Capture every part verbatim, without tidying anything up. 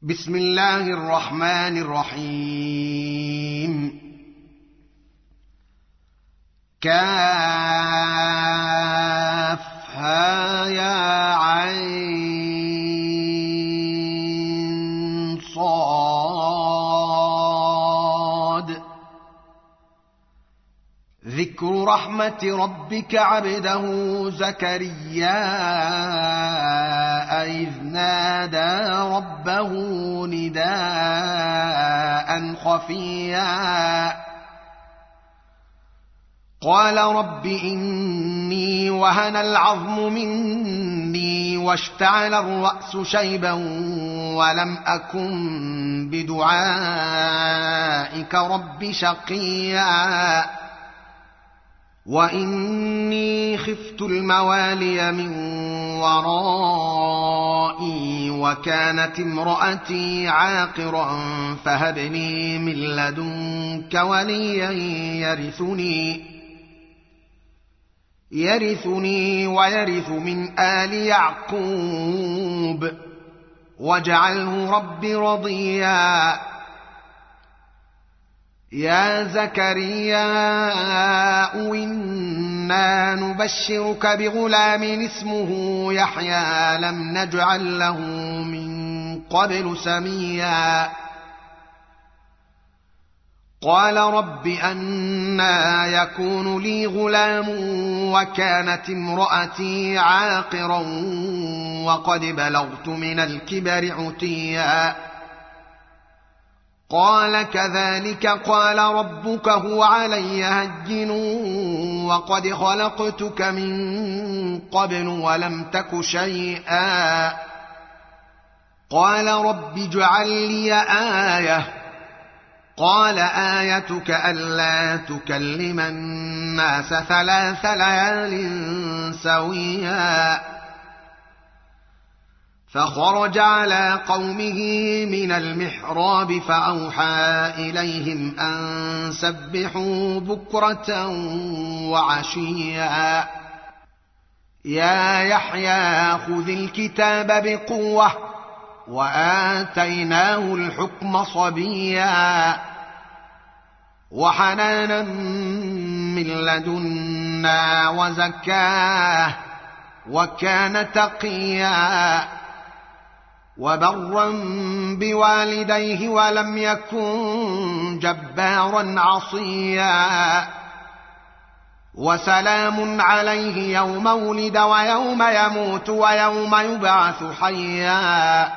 بسم الله الرحمن الرحيم. كافها يا عين صاد. ذكر رحمة ربك عبده زكريا إذ نادى ربه نداء خفيا قال رب إني وهن العظم مني واشتعل الرأس شيبا ولم أكن بدعائك رب شقيا وإني خفت الموالي من ورائي وكانت امرأتي عاقرا فهب لي من لدنك وليا يرثني يرثني ويرث من آل يعقوب واجعله رب رضيا. يا زكريا إنا نبشرك بغلام اسمه يحيى لم نجعل له من قبل سميا قال رب أنى يكون لي غلام وكانت امرأتي عاقرا وقد بلغت من الكبر عتيا قال كذلك قال ربك هو علي هين وقد خلقتك من قبل ولم تك شيئا قال رب اجعل لي آية قال آيتك ألا تكلم الناس ثلاث ليال سويا فخرج على قومه من المحراب فأوحى إليهم أن سبحوا بكرة وعشيا يا يحيى خذ الكتاب بقوة وآتيناه الحكم صبيا وحنانا من لدنا وزكاه وكان تقيا وبرا بوالديه ولم يكن جبارا عصيا وسلام عليه يوم ولد ويوم يموت ويوم يبعث حيا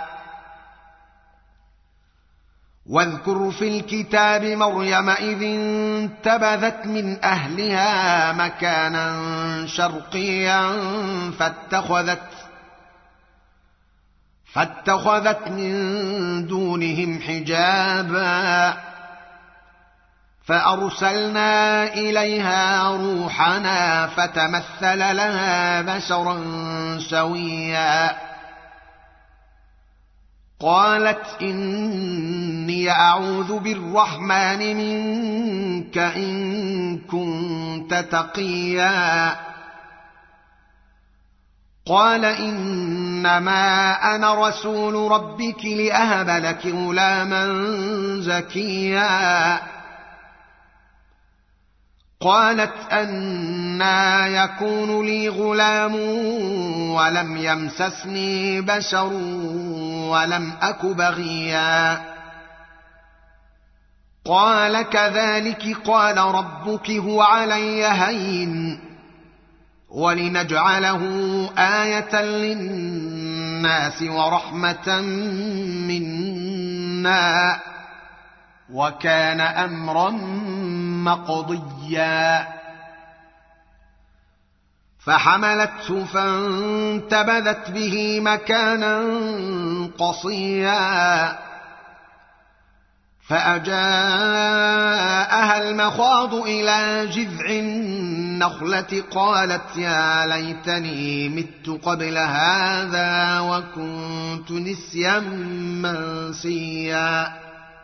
واذكر في الكتاب مريم إذ انتبذت من أهلها مكانا شرقيا فاتخذت فاتخذت من دونهم حجابا فأرسلنا إليها روحنا فتمثل لها بشرا سويا قالت إني أعوذ بالرحمن منك إن كنت تقيا قال إنما أنا رسول ربك لأهب لك غلاما زكيا قالت أنى يكون لي غلام ولم يمسسني بشر ولم أك بغيا قال كذلك قال ربك هو علي هين ولنجعله آية للناس ورحمة منا وكان أمرا مقضيا فحملته فانتبذت به مكانا قصيا فأجاءها المخاض إلى جذع النخلة قالت يا ليتني مت قبل هذا وكنت نسيا منسيا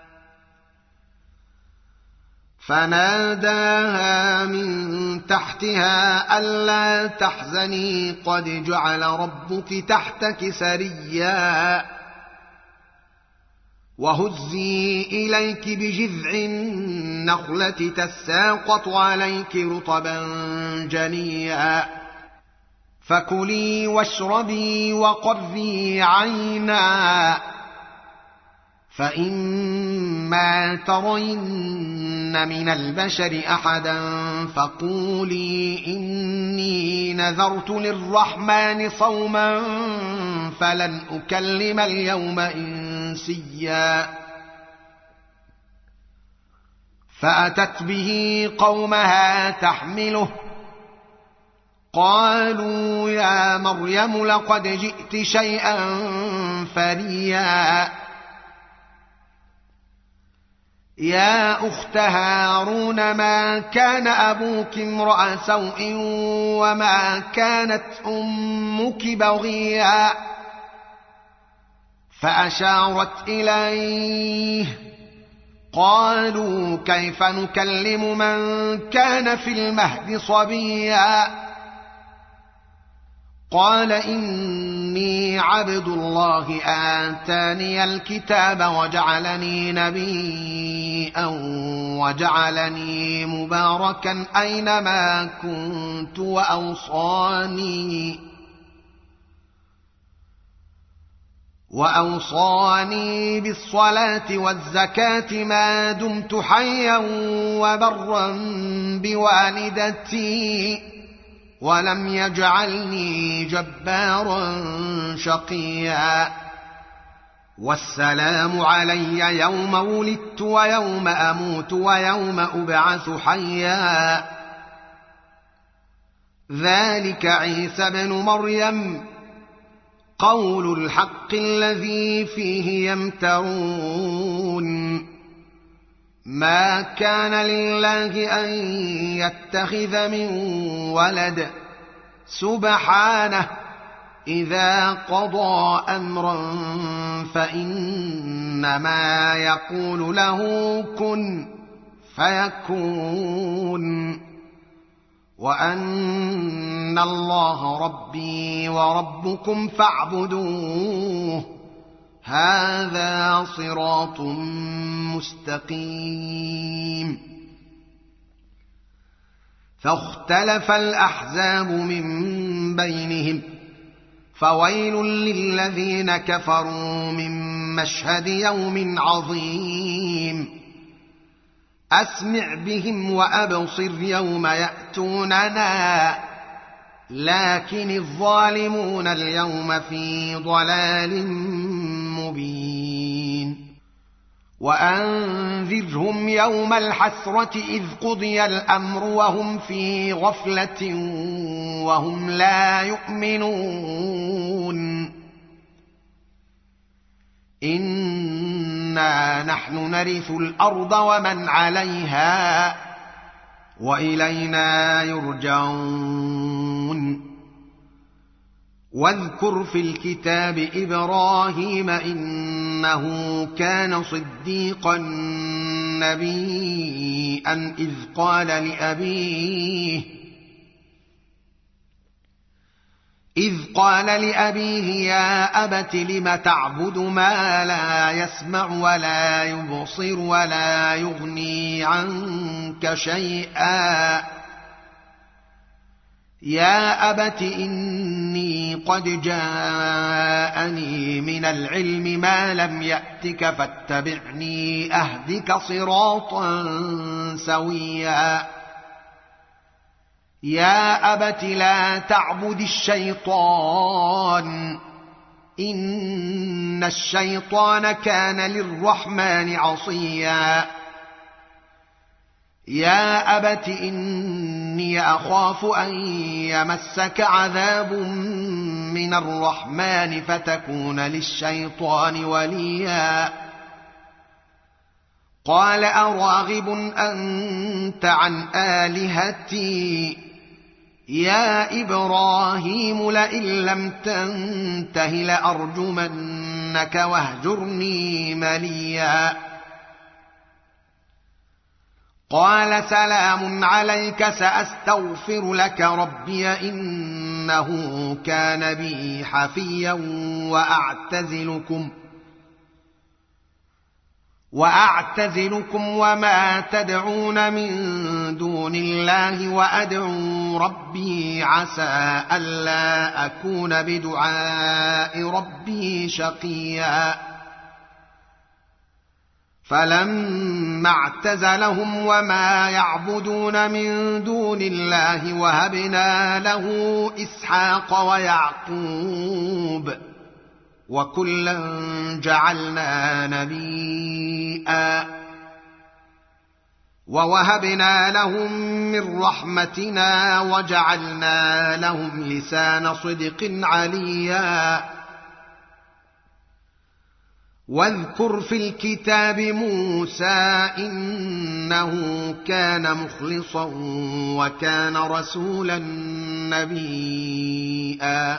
فناداها من تحتها ألا تحزني قد جعل ربك تحتك سريا وهزي إليك بجذع النخلة تساقط عليك رطبا جنيا فكلي واشربي وقري عينا فإما ترين من البشر أحدا فقولي إني نذرت للرحمن صوما فلن أكلم اليوم إنسيا فأتت به قومها تحمله قالوا يا مريم لقد جئت شيئا فريا يا أخت هارون ما كان أبوك امرأ سوء وما كانت أمك بغيا فأشارت إليه قالوا كيف نكلم من كان في المهد صبيا قال إني عبد الله آتاني الكتاب وجعلني نبيا وجعلني مباركا أينما كنت وأوصاني وأوصاني بالصلاة والزكاة ما دمت حيا وبرا بوالدتي ولم يجعلني جبارا شقيا والسلام علي يوم ولدت ويوم أموت ويوم أبعث حيا ذلك عيسى بن مريم قول الحق الذي فيه يمترون ما كان لله أن يتخذ من ولد سبحانه إذا قضى أمرا فإنما يقول له كن فيكون وأن الله ربي وربكم فاعبدوه هذا صراط مستقيم فاختلف الأحزاب من بينهم فويل للذين كفروا من مشهد يوم عظيم أسمع بهم وأبصر يوم يأتوننا لكن الظالمون اليوم في ضلال مبين وأنذرهم يوم الحسرة إذ قضي الأمر وهم في غفلة وهم لا يؤمنون إنا نحن نرث الأرض ومن عليها وإلينا يرجعون واذكر في الكتاب إبراهيم إنه كان صديقا نبيا إذ قال لأبيه إذ قال لأبيه يا أبت لم تعبد ما لا يسمع ولا يبصر ولا يغني عنك شيئا يا أبت إني قد جاءني من العلم ما لم يأتك فاتبعني أهدك صراطا سويا يا أبت لا تعبد الشيطان إن الشيطان كان للرحمن عصيا يا أبت إني أخاف أن يمسك عذاب من الرحمن فتكون للشيطان وليا قال أراغب أنت عن آلهتي يا إبراهيم لئن لم تنته لأرجمنك واهجرني مليا قال سلام عليك سأستغفر لك ربي إنه كان بي حفيا وأعتزلكم وأعتزلكم وما تدعون من دون الله وأدعو ربي عسى ألا أكون بدعاء ربي شقيا فلما اعتزلهم وما يعبدون من دون الله وهبنا له إسحاق ويعقوب وكلا جعلنا نبيئا ووهبنا لهم من رحمتنا وجعلنا لهم لسان صدق عليا واذكر في الكتاب موسى إنه كان مخلصا وكان رسولا نبيئا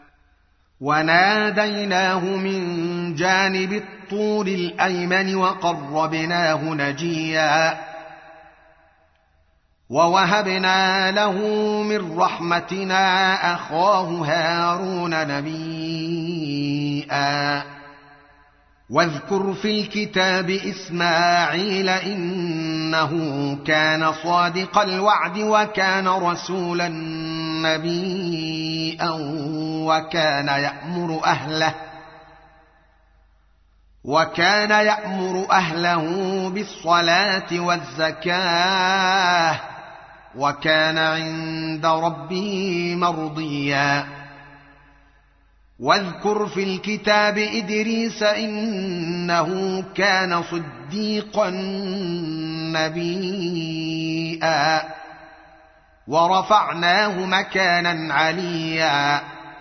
وناديناه من جانب الطور الأيمن وقربناه نجيا ووهبنا له من رحمتنا أخاه هارون نبيئا واذكر في الكتاب إسماعيل إنه كان صادق الوعد وكان رسولا نبيئا وكان يأمر أهله وكان يأمر أهله بالصلاة والزكاة وكان عند ربه مرضيا واذكر في الكتاب إدريس إنه كان صديقا نبيئا ورفعناه مكانا عليا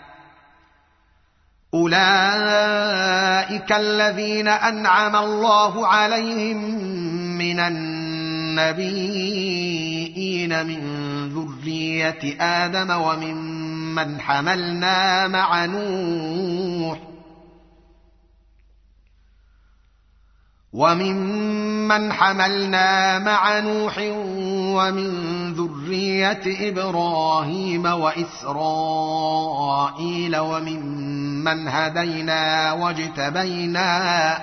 أولئك الذين أنعم الله عليهم من النبيين من ذرية آدم وممن حملنا مع نوح وممن حملنا مع نوح ومن ذرية إبراهيم وإسرائيل وممن هدينا واجتبينا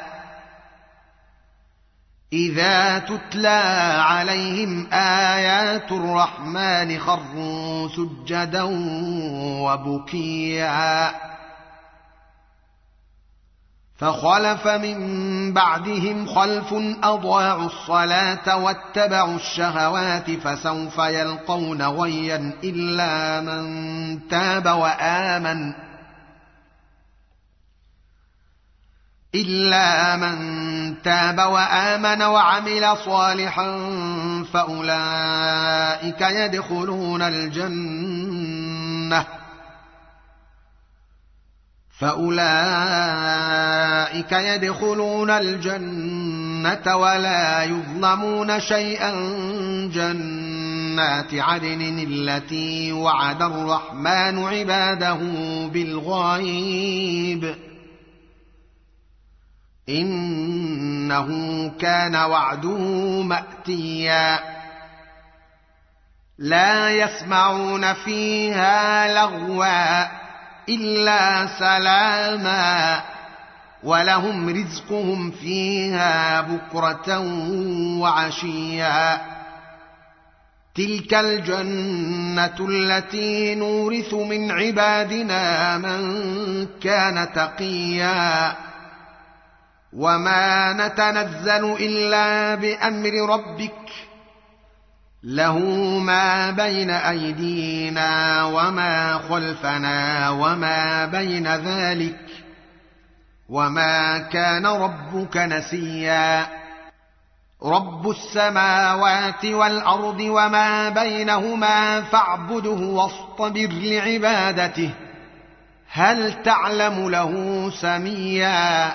إذا تتلى عليهم آيات الرحمن خروا سجدا وبكيا فخلف من بعدهم خلف أضاعوا الصلاة واتبعوا الشهوات فسوف يلقون غيا إلا من تاب وآمن إلا من تاب وآمن وعمل صالحا فأولئك يدخلون الجنة فأولئك يدخلون الجنة ولا يظلمون شيئا جنات عدن التي وعد الرحمن عباده بالغيب إنه كان وعده مأتيا لا يسمعون فيها لغوا إلا سلاما ولهم رزقهم فيها بكرة وعشيا تلك الجنة التي نورث من عبادنا من كان تقيا وما نتنزل إلا بأمر ربك له ما بين أيدينا وما خلفنا وما بين ذلك وما كان ربك نسيا رب السماوات والأرض وما بينهما فاعبده واصطبر لعبادته هل تعلم له سميا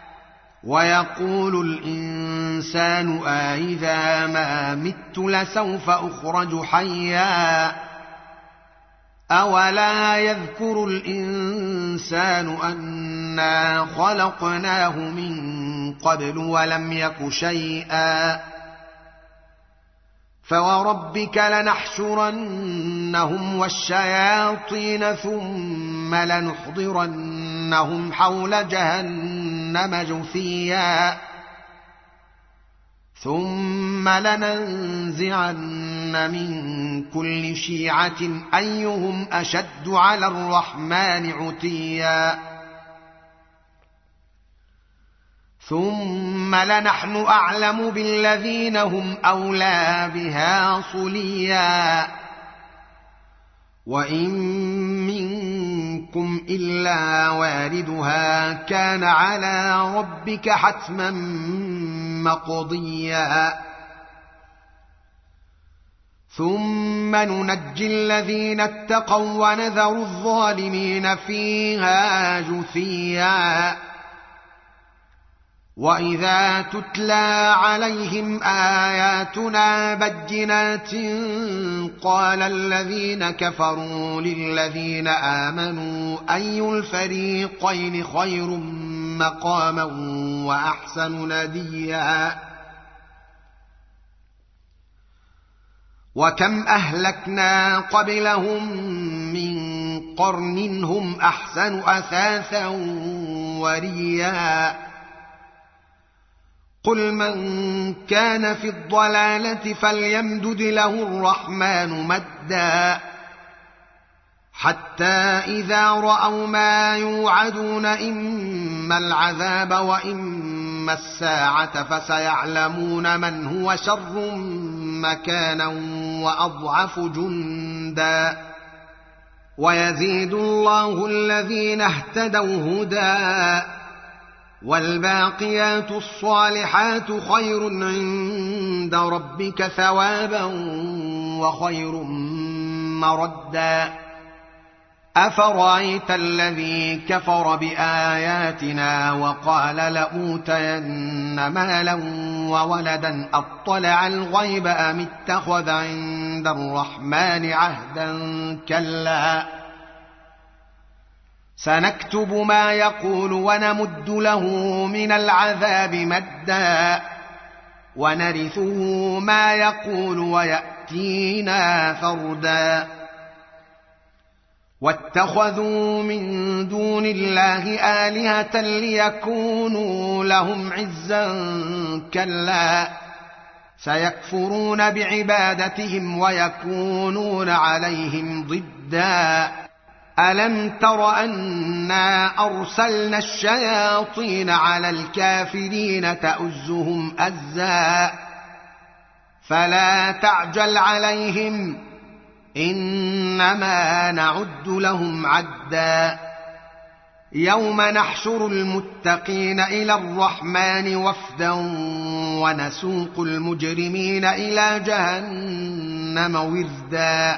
ويقول الإنسان أإذا ما مت لسوف أخرج حيا أولا يذكر الإنسان أنا خلقناه من قبل ولم يك شيئا فوربك لنحشرنهم والشياطين ثم لنحضرنهم حول جهنم جثيا ثم لننزعن من كل شيعة أيهم أشد على الرحمن عتيا ثم لنحن أعلم بالذين هم أولى بها صليا وإن منكم إلا واردها كان على ربك حتما مقضيا ثم ننجي الذين اتقوا ونذر الظالمين فيها جثيا وإذا تتلى عليهم آياتنا بينات قال الذين كفروا للذين آمنوا أي الفريقين خير مقاما وأحسن نديا وكم أهلكنا قبلهم من قرن هم أحسن أثاثا وريا قل من كان في الضلالة فليمدد له الرحمن مدا حتى إذا رأوا ما يوعدون إما العذاب وإما الساعة فسيعلمون من هو شر مكانا وأضعف جندا ويزيد الله الذين اهتدوا هدى والباقيات الصالحات خير عند ربك ثوابا وخير مردا أفرأيت الذي كفر بآياتنا وقال لأوتين مالا وولدا أطلع الغيب أم اتخذ عند الرحمن عهدا كلا سنكتب ما يقول ونمد له من العذاب مدا ونرثه ما يقول ويأتينا فردا واتخذوا من دون الله آلهة ليكونوا لهم عزا كلا سيكفرون بعبادتهم ويكونون عليهم ضدا ألم تر أنا أرسلنا الشياطين على الكافرين تؤزهم أزا فلا تعجل عليهم إنما نعد لهم عدا يوم نحشر المتقين إلى الرحمن وفدا ونسوق المجرمين إلى جهنم وردا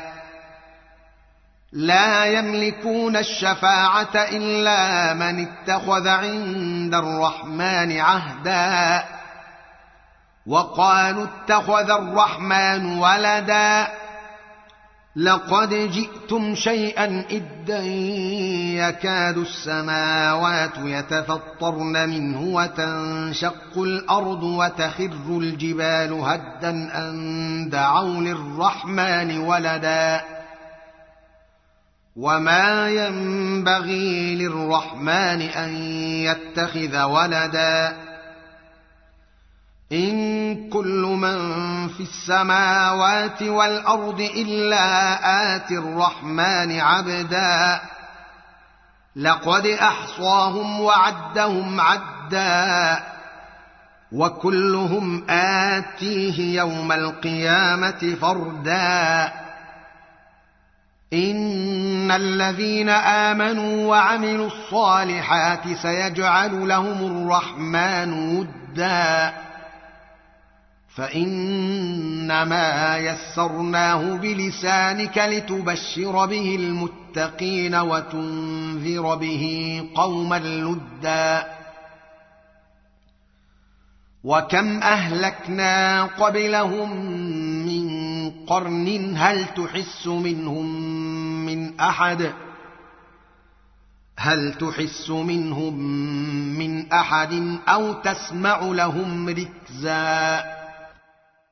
لا يملكون الشفاعة إلا من اتخذ عند الرحمن عهدا وقالوا اتخذ الرحمن ولدا لقد جئتم شيئا إدا يكاد السماوات يتفطرن منه وتنشق الأرض وتخر الجبال هدا أن دعوا للرحمن ولدا وما ينبغي للرحمن أن يتخذ ولدا إن كل من في السماوات والأرض إلا آتي الرحمن عبدا لقد أحصاهم وعدهم عدا وكلهم آتيه يوم القيامة فردا إن الذين آمنوا وعملوا الصالحات سيجعل لهم الرحمن ودا فإنما يسرناه بلسانك لتبشر به المتقين وتنذر به قوما لدا وكم أهلكنا قبلهم من قرن هل تحس منهم من أحد هل تحس منهم من أحد أو تسمع لهم ركزا